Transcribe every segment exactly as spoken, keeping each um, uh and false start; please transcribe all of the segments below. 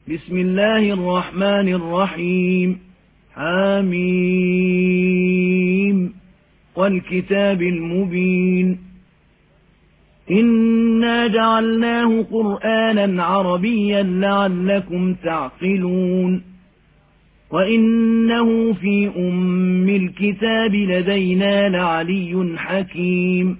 بسم الله الرحمن الرحيم حميم والكتاب المبين إنا جعلناه قرآنا عربيا لعلكم تعقلون وإنه في أم الكتاب لدينا لعلي حكيم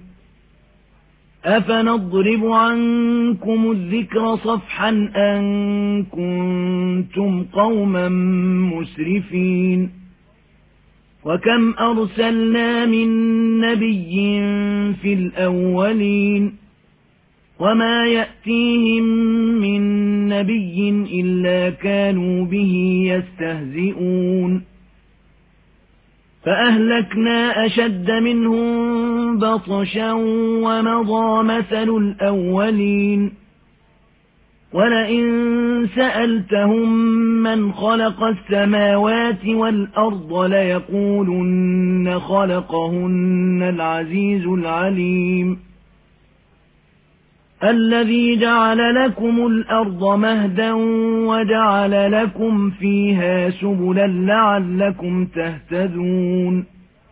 أفنضرب عنكم الذكر صفحا أن كنتم قوما مسرفين وكم أرسلنا من نبي في الأولين وما يأتيهم من نبي إلا كانوا به يستهزئون فأهلكنا أشد منهم بطشا ومضى مثل الأولين ولئن سألتهم من خلق السماوات والأرض ليقولن خلقهن العزيز العليم الذي جعل لكم الأرض مهدا وجعل لكم فيها سبلا لعلكم تهتدون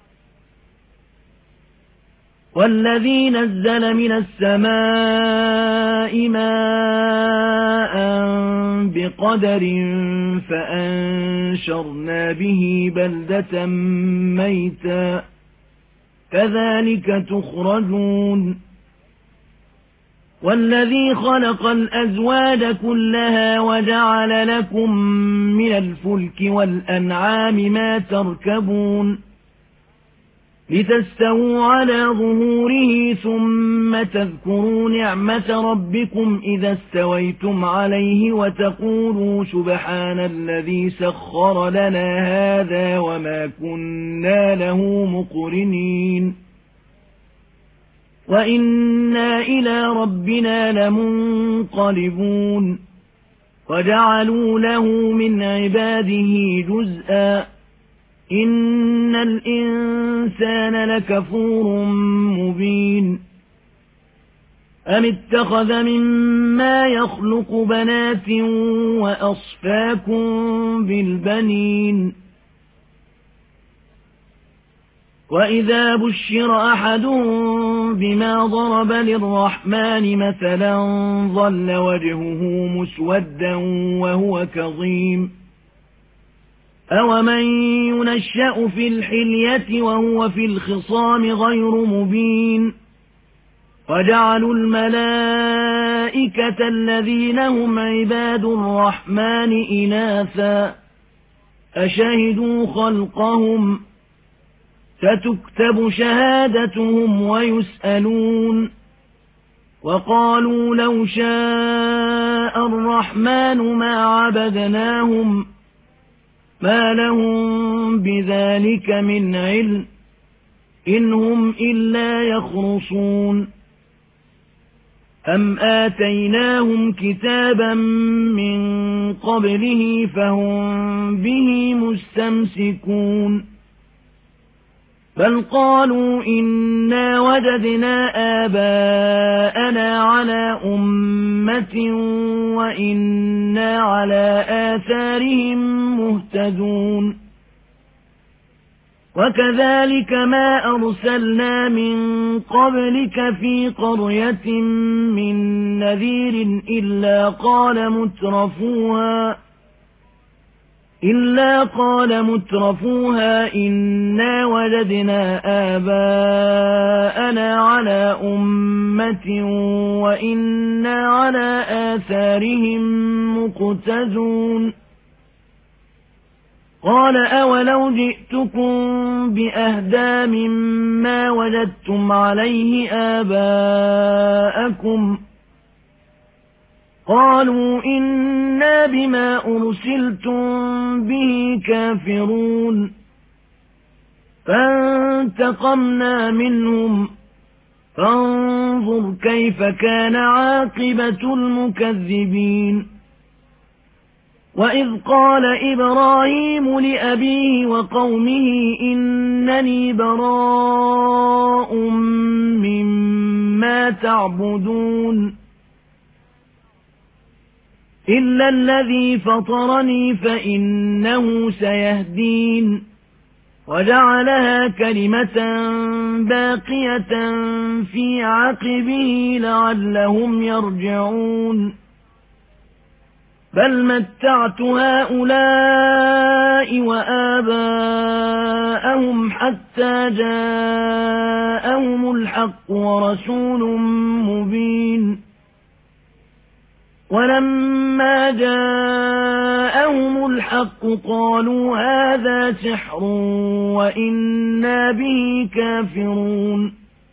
والذي نزل من السماء ماء بقدر فأنشرنا به بلدة ميتا كذلك تخرجون والذي خلق الأزواج كلها وجعل لكم من الفلك والأنعام ما تركبون لتستووا على ظهوره ثم تذكروا نعمة ربكم إذا استويتم عليه وتقولوا سبحان الذي سخر لنا هذا وما كنا له مقرنين وإنا إلى ربنا لمنقلبون وجعلوا له من عباده جزءا إن الإنسان لكفور مبين أم اتخذ مما يخلق بنات وأصفاكم بالبنين وإذا بشر أحدهم بما ضرب للرحمن مثلا ظل وجهه مسودا وهو كظيم أومن ينشأ في الحلية وهو في الخصام غير مبين وجعلوا الملائكة الذين هم عباد الرحمن إناثا أشهدوا خلقهم ستكتب شهادتهم ويسألون وقالوا لو شاء الرحمن ما عبدناهم ما لهم بذلك من علم إن هم إلا يخرصون أم آتيناهم كتابا من قبله فهم به مستمسكون بل قالوا إنا وجدنا آباءنا على أمة وإنا على آثارهم مهتدون وكذلك ما أرسلنا من قبلك في قرية من نذير إلا قال مترفوها إلا قال مترفوها إنا وجدنا آباءنا على أمة وإنا على آثارهم مقتدون قال أولو جئتكم بأهدى مما وجدتم عليه آباءكم قالوا إنا بما أرسلتم به كافرون فانتقمنا منهم فانظر كيف كان عاقبة المكذبين وإذ قال إبراهيم لأبيه وقومه إنني براء مما تعبدون إلا الذي فطرني فإنه سيهدين وجعلها كلمة باقية في عقبه لعلهم يرجعون بل متعت هؤلاء وآباءهم حتى جاءهم الحق ورسول مبين ولما جاءهم الحق قالوا هذا سحر وإنا به كافرون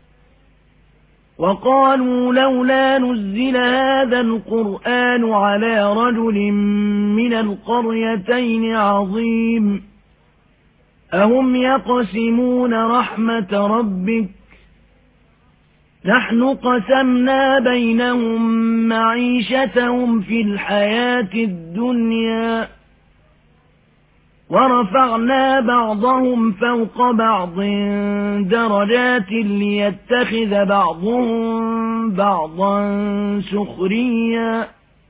وقالوا لولا نزل هذا القرآن على رجل من القريتين عظيم أهم يقسمون رحمة ربك نحن قسمنا بينهم معيشتهم في الحياة الدنيا ورفعنا بعضهم فوق بعض درجات ليتخذ بعضهم بعضا سخريا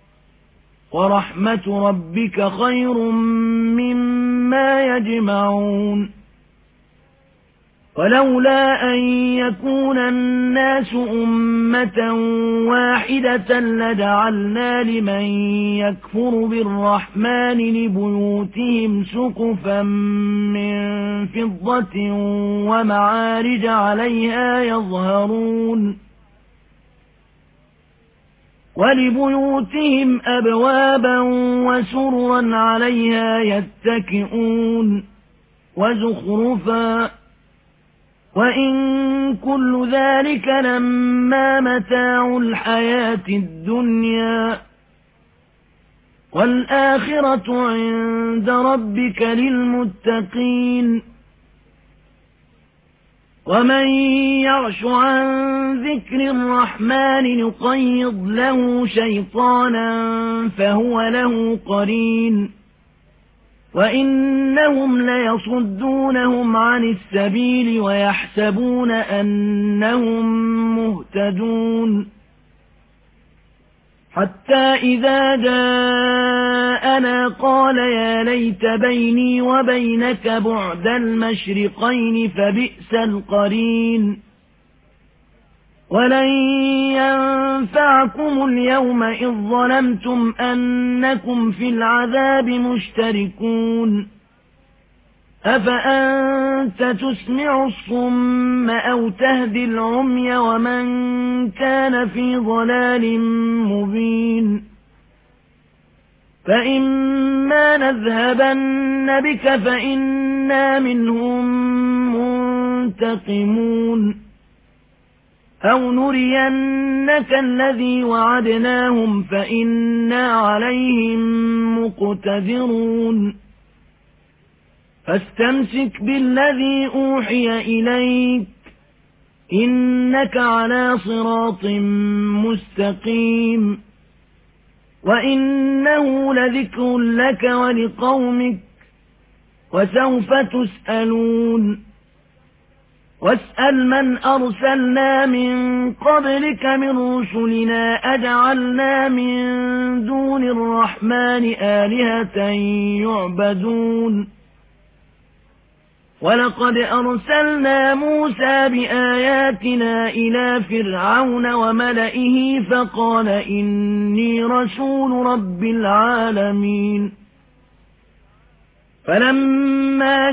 ورحمة ربك خير مما يجمعون ولولا أن يكون الناس أمة واحدة لجعلنا لمن يكفر بالرحمن لبيوتهم سقفا من فضة ومعارج عليها يظهرون ولبيوتهم أبوابا وسررا عليها يتكئون وزخرفا وإن كل ذلك لما متاع الحياة الدنيا والآخرة عند ربك للمتقين ومن يعش عن ذكر الرحمن نقيض له شيطانا فهو له قرين وإنهم ليصدونهم عن السبيل ويحسبون أنهم مهتدون حتى إذا جاءنا قال يا ليت بيني وبينك بعد المشرقين فبئس القرين ولن ينفعكم اليوم إذ ظلمتم أنكم في العذاب مشتركون أفأنت تسمع الصم أو تهدي العمي ومن كان في ضلال مبين فإما نذهبن بك فإنا منهم منتقمون أو نرينك الذي وعدناهم فإنا عليهم مقتدرون فاستمسك بالذي أوحي إليك إنك على صراط مستقيم وإنه لذكر لك ولقومك وسوف تسألون واسأل من أرسلنا من قبلك من رسلنا أجعلنا من دون الرحمن آلهة يعبدون ولقد أرسلنا موسى بآياتنا إلى فرعون وملئه فقال إني رسول رب العالمين فلما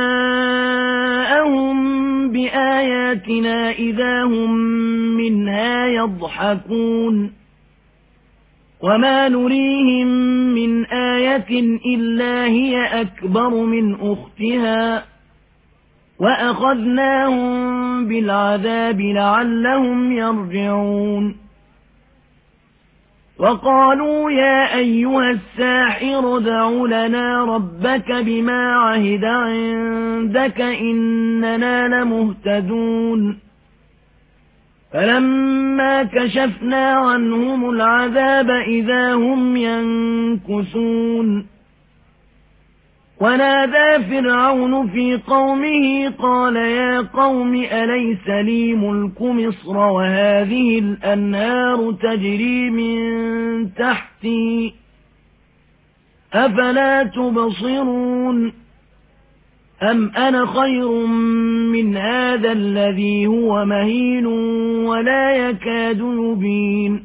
جاءهم بآياتنا إذا هم منها يضحكون وما نريهم من آية إلا هي أكبر من أختها وأخذناهم بالعذاب لعلهم يرجعون وقالوا يا أيها الساحر ادع لنا ربك بما عهد عندك إننا لمهتدون فلما كشفنا عنهم العذاب إذا هم ينكثون ونادى فرعون في قومه قال يا قوم أليس لي ملك مصر وهذه الأنهار تجري من تحتي أفلا تبصرون أم أنا خير من هذا الذي هو مهين ولا يكاد يبين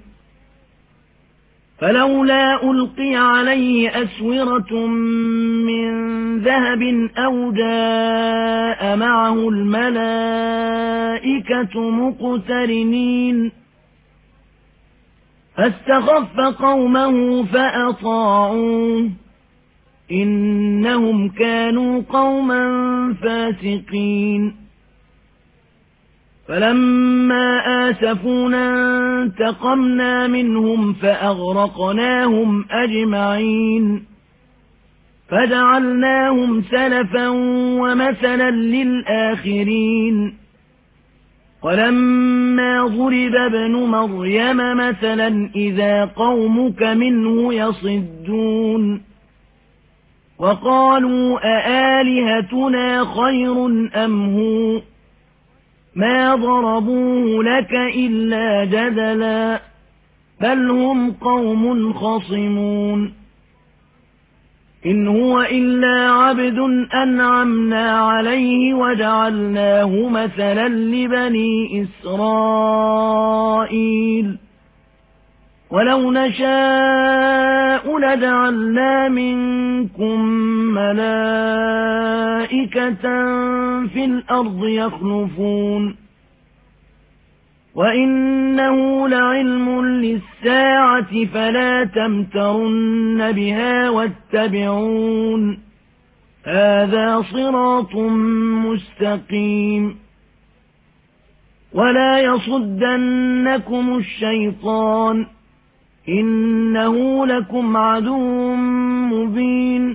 فلولا ألقي عليه أسورة من ذهب أو جاء معه الملائكة مقترنين فاستخف قومه فأطاعوه إنهم كانوا قوما فاسقين فلما آسفونا انتقمنا منهم فأغرقناهم أجمعين فجعلناهم سلفا ومثلا للآخرين ولما ضرب ابن مريم مثلا إذا قومك منه يصدون وقالوا أآلهتنا خير أم هو ما ضربوه لك إلا جدلا بل هم قوم خصمون إن هو إلا عبد أنعمنا عليه وجعلناه مثلا لبني إسرائيل ولو نشاء لجعلنا منكم ملائكة في الأرض يخلفون وإنه لعلم للساعة فلا تمترن بها واتبعون هذا صراط مستقيم ولا يصدنكم الشيطان إنه لكم عدو مبين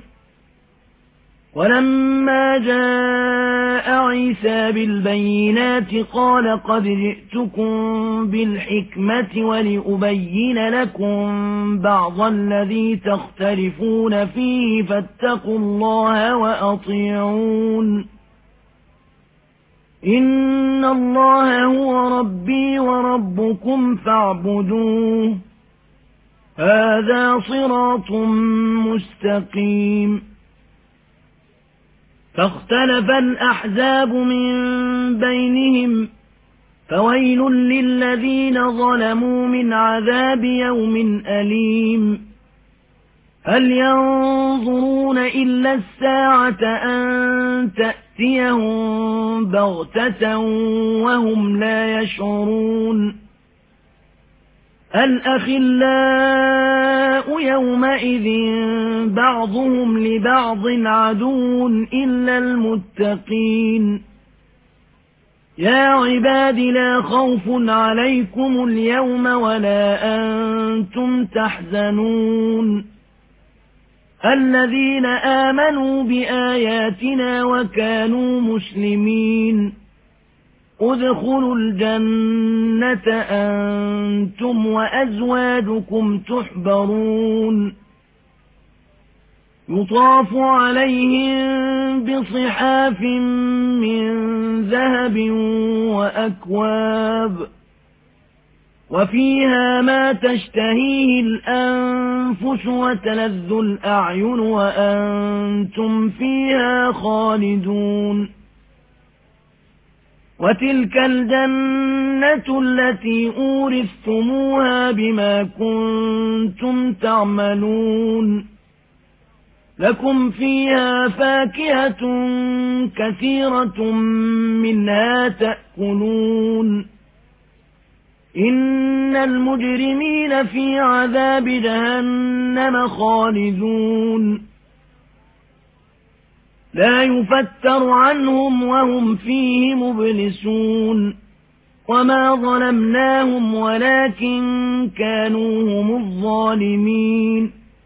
ولما جاء عيسى بالبينات قال قد جئتكم بالحكمة ولأبين لكم بعض الذي تختلفون فيه فاتقوا الله وأطيعون إن الله هو ربي وربكم فاعبدوه هذا صراط مستقيم فاختلف الأحزاب من بينهم فويل للذين ظلموا من عذاب يوم أليم هل ينظرون إلا الساعة أن تأتيهم بغتة وهم لا يشعرون الأخلاء يومئذ بعضهم لبعض عدو إلا المتقين يا عباد لا خوف عليكم اليوم ولا أنتم تحزنون الذين آمنوا بآياتنا وكانوا مسلمين ادخلوا الجنة أنتم وأزواجكم تحبرون يطاف عليهم بصحاف من ذهب وأكواب وفيها ما تشتهيه الأنفس وتلذ الأعين وأنتم فيها خالدون وتلك الجنة التي أورثتموها بما كنتم تعملون لكم فيها فاكهة كثيرة منها تأكلون إن المجرمين في عذاب جهنم خالدون لا يفتر عنهم وهم فيه مبلسون وما ظلمناهم ولكن كانوا هم الظالمين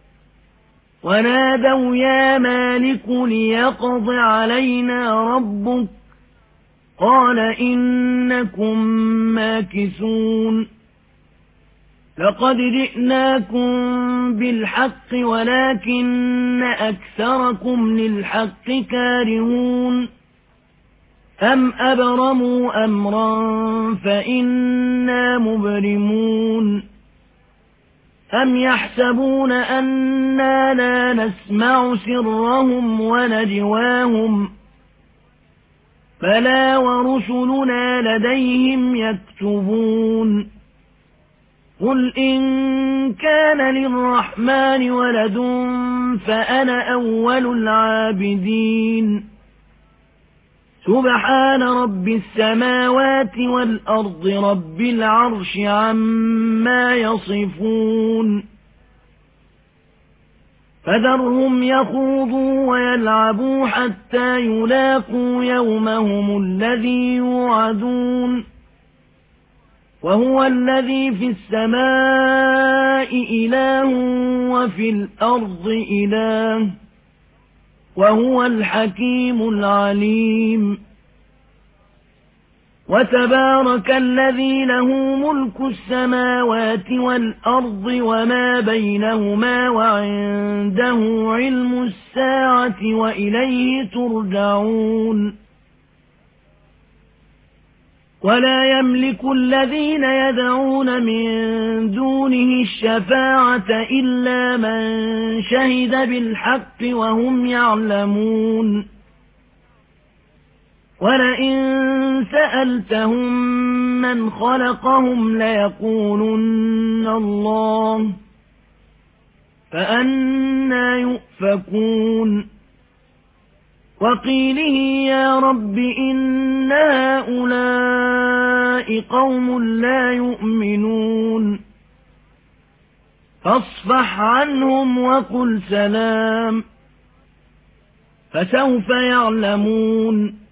ونادوا يا مالك ليقض علينا ربك قال إنكم ماكثون لقد جئناكم بالحق ولكن أكثركم للحق كارهون أم أبرموا أمرا فإنا مبرمون أَمْ يَحْسَبُونَ أَنَّا لَا نَسْمَعُ سِرَّهُمْ وَنَجْوَاهُمْ بَلَىٰ وَرُسُلُنَا لَدَيْهِمْ يَكْتُبُونَ قُلْ إِن كَانَ لِلرَّحْمَٰنِ وَلَدٌ فَأَنَا أَوَّلُ الْعَابِدِينَ سُبْحَانَ رَبِّ السَّمَاوَاتِ وَالْأَرْضِ رَبِّ الْعَرْشِ عَمَّا يَصِفُونَ فَذَرْهُمْ يَخُوضُوا وَيَلْعَبُوا حَتَّىٰ يُلَاقُوا يَوْمَهُمُ الَّذِي يُوعَدُونَ وَهُوَ الَّذِي فِي السَّمَاءِ إِلَٰهٌ وَفِي الْأَرْضِ إِلَٰهٌ وَهُوَ الْحَكِيمُ الْعَلِيمُ وَتَبَارَكَ الَّذِي لَهُ مُلْكُ السَّمَاوَاتِ وَالْأَرْضِ وَمَا بَيْنَهُمَا وَعِندَهُ عِلْمُ السَّاعَةِ وَإِلَيْهِ تُرْجَعُونَ وَلَا يَمْلِكُ الَّذِينَ يَدْعُونَ مِن دُونِهِ الشَّفَاعَةَ إِلَّا مَن شَهِدَ بِالْحَقِّ وَهُمْ يَعْلَمُونَ وَلَئِن سَأَلْتَهُم مَّنْ خَلَقَهُمْ لَيَقُولُنَّ اللَّهُ فَأَنَّىٰ يُؤْفَكُونَ وَقِيلِهِ يَا رَبِّ إِنَّ هَٰؤُلَاءِ قَوْمٌ لَّا يُؤْمِنُونَ فَاصْفَحْ عَنْهُمْ وَقُلْ سَلَامٌ فَسَوْفَ يَعْلَمُونَ